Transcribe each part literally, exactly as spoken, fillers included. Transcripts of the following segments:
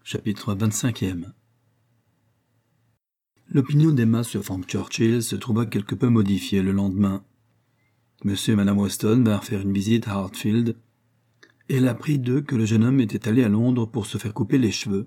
Chapitre vingt-cinquième. L'opinion d'Emma sur Frank Churchill se trouva quelque peu modifiée le lendemain. Monsieur et Madame Weston vinrent faire une visite à Hartfield, et elle apprit d'eux que le jeune homme était allé à Londres pour se faire couper les cheveux.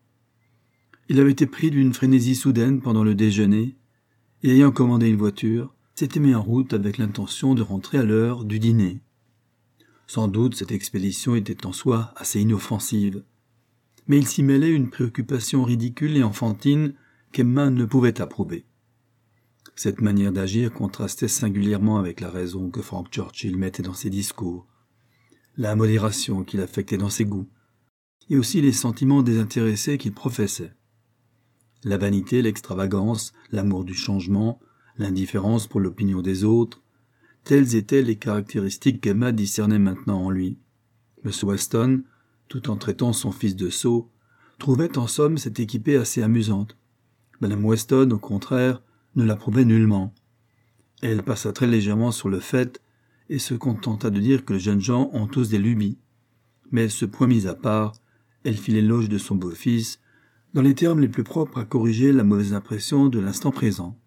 Il avait été pris d'une frénésie soudaine pendant le déjeuner, et ayant commandé une voiture, s'était mis en route avec l'intention de rentrer à l'heure du dîner. Sans doute cette expédition était en soi assez inoffensive, mais il s'y mêlait une préoccupation ridicule et enfantine qu'Emma ne pouvait approuver. Cette manière d'agir contrastait singulièrement avec la raison que Frank Churchill mettait dans ses discours, la modération qu'il affectait dans ses goûts, et aussi les sentiments désintéressés qu'il professait. La vanité, l'extravagance, l'amour du changement, l'indifférence pour l'opinion des autres, telles étaient les caractéristiques qu'Emma discernait maintenant en lui. M. Weston, tout en traitant son fils de sot, trouvait en somme cette équipée assez amusante. Madame Weston, au contraire, ne l'approuvait nullement. Elle passa très légèrement sur le fait et se contenta de dire que les jeunes gens ont tous des lubies. Mais ce point mis à part, elle fit l'éloge de son beau-fils dans les termes les plus propres à corriger la mauvaise impression de l'instant présent.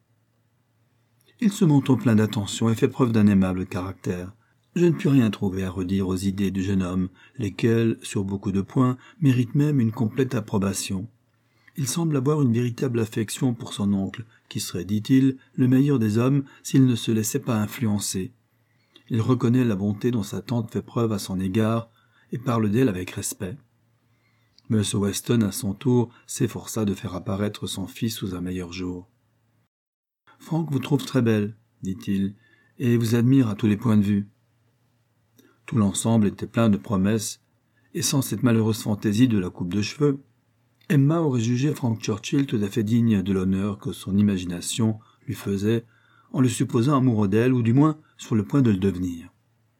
Il se montre plein d'attention et fait preuve d'un aimable caractère. Je ne puis rien trouver à redire aux idées du jeune homme, lesquelles, sur beaucoup de points, méritent même une complète approbation. Il semble avoir une véritable affection pour son oncle, qui serait, dit-il, le meilleur des hommes s'il ne se laissait pas influencer. Il reconnaît la bonté dont sa tante fait preuve à son égard et parle d'elle avec respect. M. Weston, à son tour, s'efforça de faire apparaître son fils sous un meilleur jour. « Frank vous trouve très belle, dit-il, et vous admire à tous les points de vue. » Tout l'ensemble était plein de promesses, et sans cette malheureuse fantaisie de la coupe de cheveux, Emma aurait jugé Frank Churchill tout à fait digne de l'honneur que son imagination lui faisait en le supposant amoureux d'elle, ou du moins sur le point de le devenir.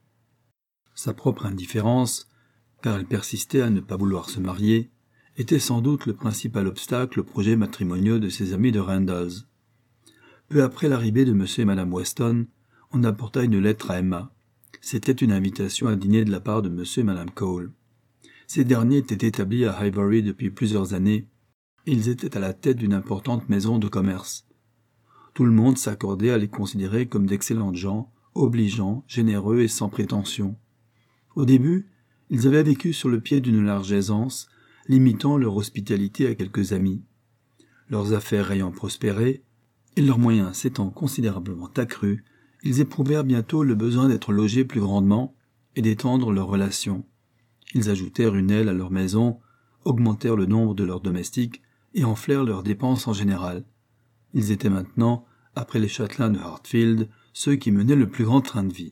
Sa propre indifférence, car elle persistait à ne pas vouloir se marier, était sans doute le principal obstacle aux projets matrimoniaux de ses amis de Randalls. Peu après l'arrivée de M. et Mme Weston, on apporta une lettre à Emma. C'était une invitation à dîner de la part de M. et Mme Cole. Ces derniers étaient établis à Highbury depuis plusieurs années, et ils étaient à la tête d'une importante maison de commerce. Tout le monde s'accordait à les considérer comme d'excellentes gens, obligeants, généreux et sans prétention. Au début, ils avaient vécu sur le pied d'une large aisance, limitant leur hospitalité à quelques amis. Leurs affaires ayant prospéré, et leurs moyens s'étant considérablement accrus, ils éprouvèrent bientôt le besoin d'être logés plus grandement et d'étendre leurs relations. Ils ajoutèrent une aile à leur maison, augmentèrent le nombre de leurs domestiques et enflèrent leurs dépenses en général. Ils étaient maintenant, après les châtelains de Hartfield, ceux qui menaient le plus grand train de vie.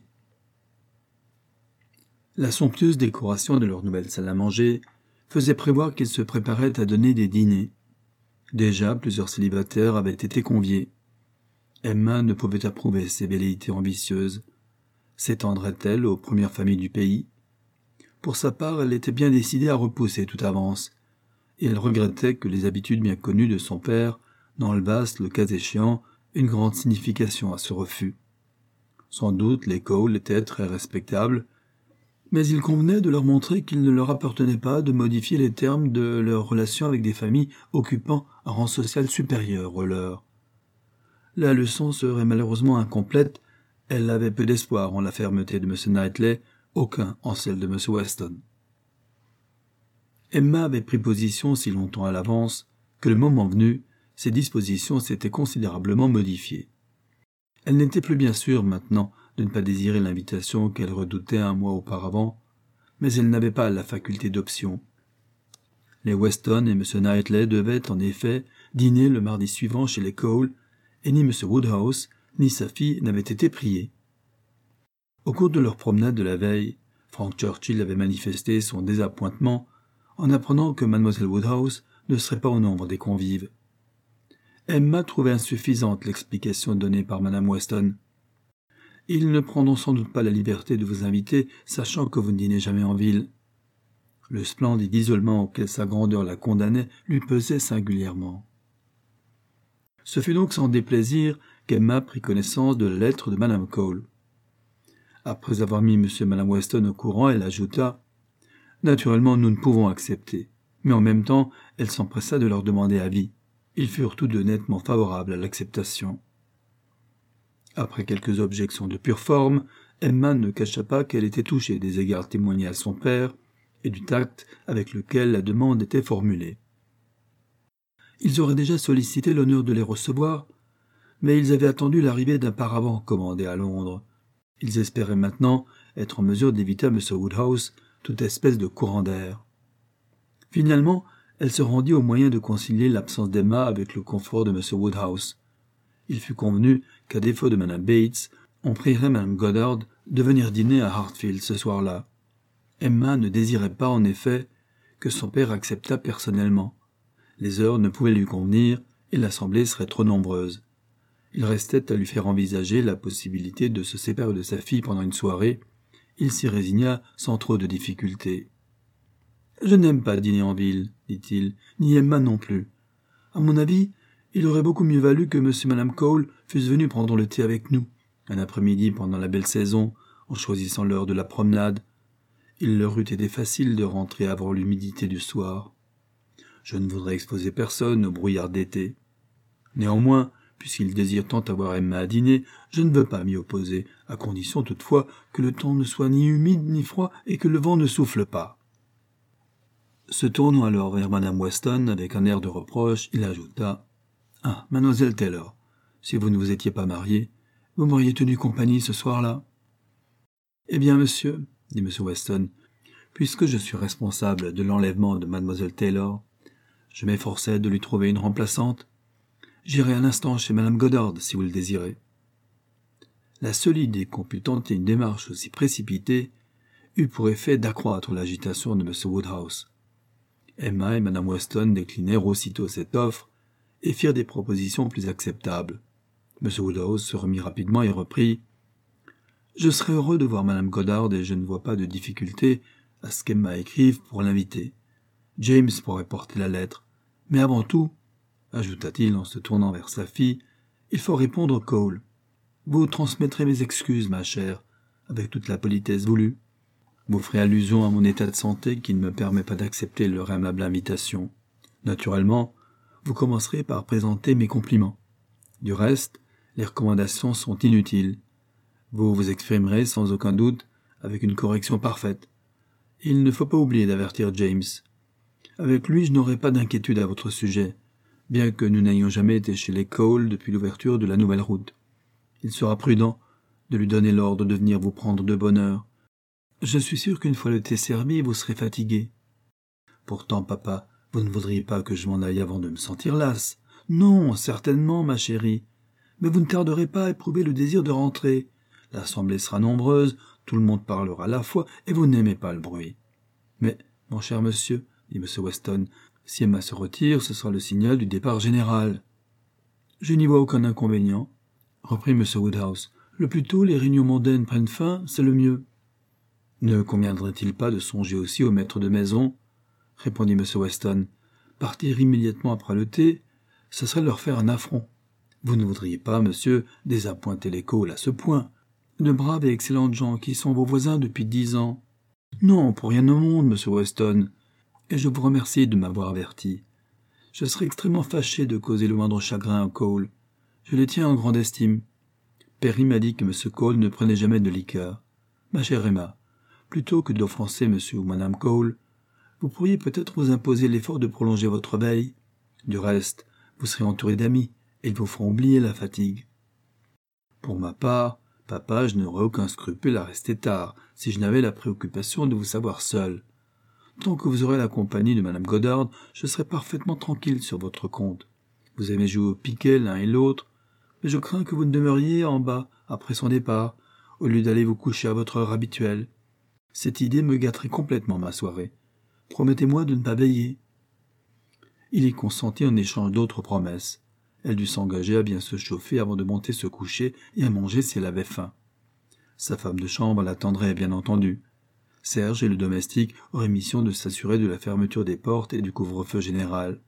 La somptueuse décoration de leur nouvelle salle à manger faisait prévoir qu'ils se préparaient à donner des dîners. Déjà, plusieurs célibataires avaient été conviés. Emma ne pouvait approuver ces velléités ambitieuses. S'étendrait-elle aux premières familles du pays? Pour sa part, elle était bien décidée à repousser toute avance, et elle regrettait que les habitudes bien connues de son père n'enlevassent, le cas échéant, une grande signification à ce refus. Sans doute les Cole étaient très respectables, mais il convenait de leur montrer qu'il ne leur appartenait pas de modifier les termes de leurs relations avec des familles occupant un rang social supérieur au leur. La leçon serait malheureusement incomplète, elle avait peu d'espoir en la fermeté de M. Knightley, aucun en celle de M. Weston. Emma avait pris position si longtemps à l'avance que le moment venu, ses dispositions s'étaient considérablement modifiées. Elle n'était plus bien sûre maintenant de ne pas désirer l'invitation qu'elle redoutait un mois auparavant, mais elle n'avait pas la faculté d'option. Les Weston et M. Knightley devaient, en effet, dîner le mardi suivant chez les Cole, et ni M. Woodhouse ni sa fille n'avaient été priés. Au cours de leur promenade de la veille, Frank Churchill avait manifesté son désappointement en apprenant que Mlle Woodhouse ne serait pas au nombre des convives. Emma trouvait insuffisante l'explication donnée par Mme Weston. « Ils ne prendront sans doute pas la liberté de vous inviter, sachant que vous ne dînez jamais en ville. » Le splendide isolement auquel sa grandeur la condamnait lui pesait singulièrement. Ce fut donc sans déplaisir qu'Emma prit connaissance de la lettre de Mme Cole. Après avoir mis M et Mme Weston au courant, elle ajouta « Naturellement, nous ne pouvons accepter. mais en même temps, elle s'empressa de leur demander avis. Ils furent tous deux nettement favorables à l'acceptation. Après quelques objections de pure forme, Emma ne cacha pas qu'elle était touchée des égards témoignés à son père et du tact avec lequel la demande était formulée. Ils auraient déjà sollicité l'honneur de les recevoir, mais ils avaient attendu l'arrivée d'un paravent commandé à Londres. Ils espéraient maintenant être en mesure d'éviter à M. Woodhouse toute espèce de courant d'air. Finalement, elle se rendit au moyen de concilier l'absence d'Emma avec le confort de M. Woodhouse. Il fut convenu qu'à défaut de Mme Bates, on prierait Mme Goddard de venir dîner à Hartfield ce soir-là. Emma ne désirait pas, en effet, que son père acceptât personnellement. Les heures ne pouvaient lui convenir et l'assemblée serait trop nombreuse. Il restait à lui faire envisager la possibilité de se séparer de sa fille pendant une soirée. Il s'y résigna sans trop de difficulté. « Je n'aime pas dîner en ville, dit-il, ni Emma non plus. À mon avis, il aurait beaucoup mieux valu que M. et Mme Cole fussent venus prendre le thé avec nous, un après-midi pendant la belle saison, en choisissant l'heure de la promenade. Il leur eût été facile de rentrer avant l'humidité du soir. Je ne voudrais exposer personne au brouillard d'été. Néanmoins, puisqu'ils désirent tant avoir Emma à dîner, je ne veux pas m'y opposer, à condition toutefois que le temps ne soit ni humide ni froid et que le vent ne souffle pas. » Se tournant alors vers Madame Weston avec un air de reproche, il ajouta « Ah, mademoiselle Taylor, si vous ne vous étiez pas mariée, vous m'auriez tenu compagnie ce soir-là. »« Eh bien, monsieur, dit M. Weston, puisque je suis responsable de l'enlèvement de mademoiselle Taylor, je m'efforçais de lui trouver une remplaçante. J'irai à l'instant chez Madame Goddard, si vous le désirez. » La seule idée qu'on pût tenter une démarche aussi précipitée eut pour effet d'accroître l'agitation de M. Woodhouse. Emma et Madame Weston déclinèrent aussitôt cette offre et firent des propositions plus acceptables. M. Woodhouse se remit rapidement et reprit « Je serais heureux de voir Madame Goddard et je ne vois pas de difficulté à ce qu'Emma écrive pour l'inviter. James pourrait porter la lettre. Mais avant tout, ajouta-t-il en se tournant vers sa fille, il faut répondre Cole. Vous transmettrez mes excuses, ma chère, avec toute la politesse voulue. Vous ferez allusion à mon état de santé qui ne me permet pas d'accepter leur aimable invitation. Naturellement, vous commencerez par présenter mes compliments. Du reste, les recommandations sont inutiles. Vous vous exprimerez sans aucun doute avec une correction parfaite. Il ne faut pas oublier d'avertir James. Avec lui, je n'aurai pas d'inquiétude à votre sujet, bien que nous n'ayons jamais été chez les Cole depuis l'ouverture de la nouvelle route. Il sera prudent de lui donner l'ordre de venir vous prendre de bonne heure. Je suis sûr qu'une fois le thé servi, vous serez fatigué. Pourtant, papa, vous ne voudriez pas que je m'en aille avant de me sentir lasse. Non, certainement, ma chérie. Mais vous ne tarderez pas à éprouver le désir de rentrer. L'assemblée sera nombreuse, tout le monde parlera à la fois, et vous n'aimez pas le bruit. Mais, mon cher monsieur, dit M. Weston, si Emma se retire, ce sera le signal du départ général. Je n'y vois aucun inconvénient, reprit M. Woodhouse. Le plus tôt les réunions mondaines prennent fin, c'est le mieux. Ne conviendrait-il pas de songer aussi au maître de maison, répondit M. Weston. Partir immédiatement après le thé, ce serait leur faire un affront. Vous ne voudriez pas, monsieur, désappointer les Cole à ce point. De braves et excellentes gens qui sont vos voisins depuis dix ans. Non, pour rien au monde, monsieur Weston. Et je vous remercie de m'avoir averti. Je serais extrêmement fâché de causer le moindre chagrin à Cole. Je les tiens en grande estime. Perry m'a dit que M. Cole ne prenait jamais de liqueur. Ma chère Emma, plutôt que d'offenser M. ou Mme Cole, vous pourriez peut-être vous imposer l'effort de prolonger votre veille. Du reste, vous serez entouré d'amis, et ils vous feront oublier la fatigue. Pour ma part, papa, je n'aurais aucun scrupule à rester tard, si je n'avais la préoccupation de vous savoir seul. Tant que vous aurez la compagnie de Mme Goddard, je serai parfaitement tranquille sur votre compte. Vous aimez jouer au piquet l'un et l'autre, mais je crains que vous ne demeuriez en bas après son départ, au lieu d'aller vous coucher à votre heure habituelle. Cette idée me gâterait complètement ma soirée. Promettez-moi de ne pas veiller. Il y consentit en échange d'autres promesses. Elle dut s'engager à bien se chauffer avant de monter se coucher et à manger si elle avait faim. Sa femme de chambre l'attendrait, bien entendu. Serge et le domestique auraient mission de s'assurer de la fermeture des portes et du couvre-feu général.